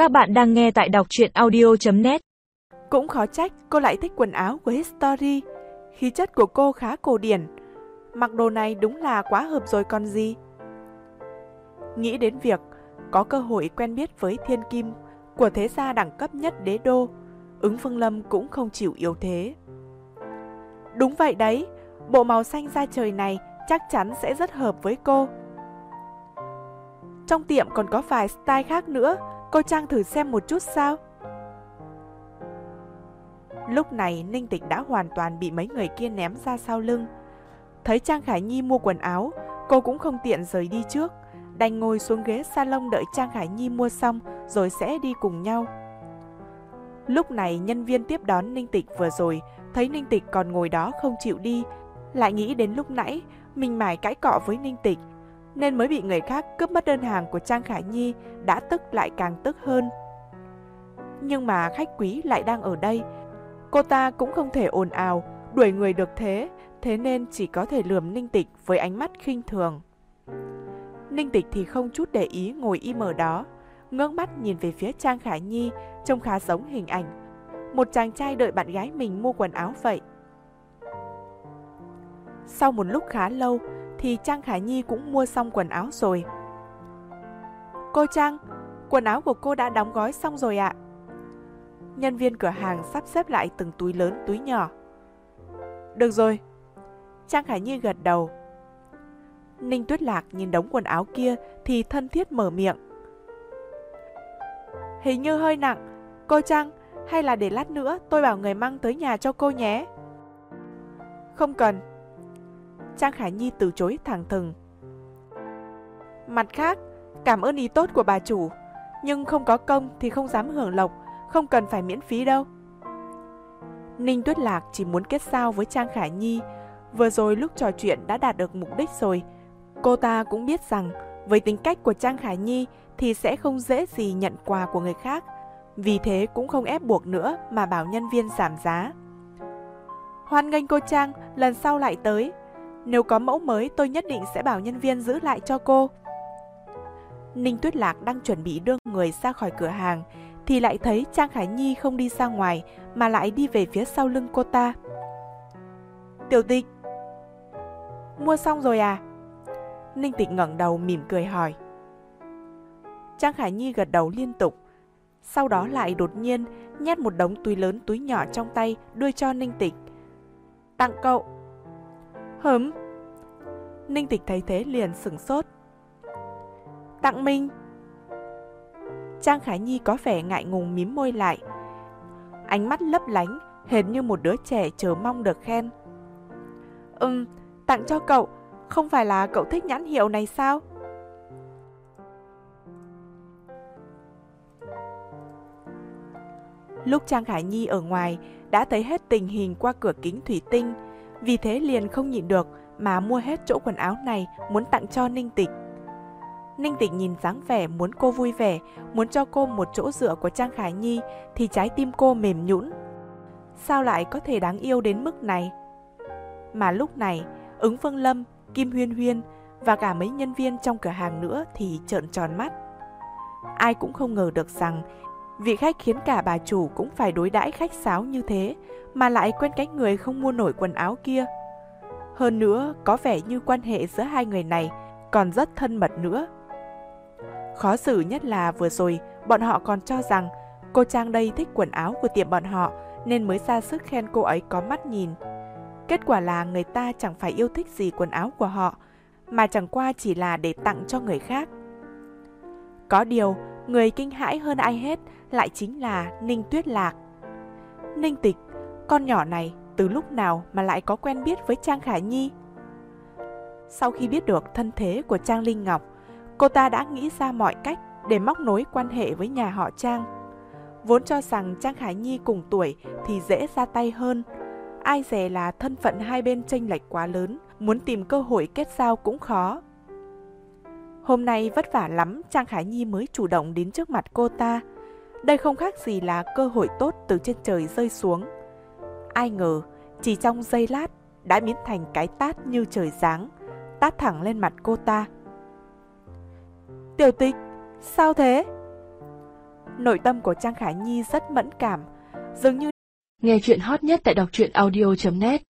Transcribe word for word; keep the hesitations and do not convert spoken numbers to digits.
Các bạn đang nghe tại đọc truyện audio chấm net. Cũng khó trách cô lại thích quần áo của History. Khí chất của cô khá cổ điển. Mặc đồ này đúng là quá hợp rồi còn gì. Nghĩ đến việc có cơ hội quen biết với thiên kim của thế gia đẳng cấp nhất đế đô, Ứng Phương Lâm cũng không chịu yếu thế. Đúng vậy đấy, bộ màu xanh da trời này chắc chắn sẽ rất hợp với cô. Trong tiệm còn có vài style khác nữa, cô Trang thử xem một chút sao? Lúc này Ninh Tịch đã hoàn toàn bị mấy người kia ném ra sau lưng. Thấy Trang Khải Nhi mua quần áo, cô cũng không tiện rời đi trước, đành ngồi xuống ghế salon đợi Trang Khải Nhi mua xong rồi sẽ đi cùng nhau. Lúc này nhân viên tiếp đón Ninh Tịch vừa rồi thấy Ninh Tịch còn ngồi đó không chịu đi, lại nghĩ đến lúc nãy mình mải cãi cọ với Ninh Tịch nên mới bị người khác cướp mất đơn hàng của Trang Khải Nhi, đã tức lại càng tức hơn. Nhưng mà khách quý lại đang ở đây, cô ta cũng không thể ồn ào đuổi người được thế, thế nên chỉ có thể lườm Ninh Tịch với ánh mắt khinh thường. Ninh Tịch thì không chút để ý ngồi im ở đó, ngước mắt nhìn về phía Trang Khải Nhi, trông khá giống hình ảnh một chàng trai đợi bạn gái mình mua quần áo vậy. Sau một lúc khá lâu thì Trang Khải Nhi cũng mua xong quần áo rồi. Cô Trang, quần áo của cô đã đóng gói xong rồi ạ. Nhân viên cửa hàng sắp xếp lại từng túi lớn túi nhỏ. Được rồi. Trang Khải Nhi gật đầu. Ninh Tuyết Lạc nhìn đống quần áo kia thì thân thiết mở miệng. Hình như hơi nặng. Cô Trang, hay là để lát nữa tôi bảo người mang tới nhà cho cô nhé. Không cần. Trang Khải Nhi từ chối thẳng thừng. Mặt khác, cảm ơn ý tốt của bà chủ, nhưng không có công thì không dám hưởng lộc, không cần phải miễn phí đâu. Ninh Tuyết Lạc chỉ muốn kết giao với Trang Khải Nhi, vừa rồi lúc trò chuyện đã đạt được mục đích rồi. Cô ta cũng biết rằng với tính cách của Trang Khải Nhi thì sẽ không dễ gì nhận quà của người khác, vì thế cũng không ép buộc nữa mà bảo nhân viên giảm giá. Hoan nghênh cô Trang, lần sau lại tới. Nếu có mẫu mới tôi nhất định sẽ bảo nhân viên giữ lại cho cô. Ninh Tuyết Lạc đang chuẩn bị đưa người ra khỏi cửa hàng thì lại thấy Trang Khải Nhi không đi ra ngoài mà lại đi về phía sau lưng cô ta. Tiểu Tịch, mua xong rồi à? Ninh Tịch ngẩng đầu mỉm cười hỏi. Trang Khải Nhi gật đầu liên tục, sau đó lại đột nhiên nhét một đống túi lớn túi nhỏ trong tay đưa cho Ninh Tịch. Tặng cậu. Hửm? Ninh Tịch thấy thế liền sửng sốt. Tặng mình? Trang Khải Nhi có vẻ ngại ngùng mím môi lại, ánh mắt lấp lánh hệt như một đứa trẻ chờ mong được khen. Ừm, tặng cho cậu, không phải là cậu thích nhãn hiệu này sao? Lúc Trang Khải Nhi ở ngoài đã thấy hết tình hình qua cửa kính thủy tinh, vì thế liền không nhịn được mà mua hết chỗ quần áo này muốn tặng cho Ninh Tịch. Ninh Tịch nhìn dáng vẻ muốn cô vui vẻ, muốn cho cô một chỗ dựa của Trang Khải Nhi thì trái tim cô mềm nhũn. Sao lại có thể đáng yêu đến mức này? Mà lúc này, Ứng Phương Lâm, Kim Huyên Huyên và cả mấy nhân viên trong cửa hàng nữa thì trợn tròn mắt. Ai cũng không ngờ được rằng vị khách khiến cả bà chủ cũng phải đối đãi khách sáo như thế mà lại quen cái người không mua nổi quần áo kia. Hơn nữa, có vẻ như quan hệ giữa hai người này còn rất thân mật nữa. Khó xử nhất là vừa rồi bọn họ còn cho rằng cô Trang đây thích quần áo của tiệm bọn họ nên mới ra sức khen cô ấy có mắt nhìn. Kết quả là người ta chẳng phải yêu thích gì quần áo của họ, mà chẳng qua chỉ là để tặng cho người khác. Có điều, người kinh hãi hơn ai hết lại chính là Ninh Tuyết Lạc. Ninh Tịch, con nhỏ này từ lúc nào mà lại có quen biết với Trang Khải Nhi? Sau khi biết được thân thế của Trang Linh Ngọc, cô ta đã nghĩ ra mọi cách để móc nối quan hệ với nhà họ Trang. Vốn cho rằng Trang Khải Nhi cùng tuổi thì dễ ra tay hơn, ai dè là thân phận hai bên chênh lệch quá lớn, muốn tìm cơ hội kết giao cũng khó. Hôm nay vất vả lắm Trang Khải Nhi mới chủ động đến trước mặt cô ta. Đây không khác gì là cơ hội tốt từ trên trời rơi xuống. Ai ngờ chỉ trong giây lát đã biến thành cái tát như trời giáng, tát thẳng lên mặt cô ta. Tiểu Tịch, sao thế? Nội tâm của Trang Khải Nhi rất mẫn cảm, dường như nghe chuyện hot nhất tại đọc truyện audio chấm net.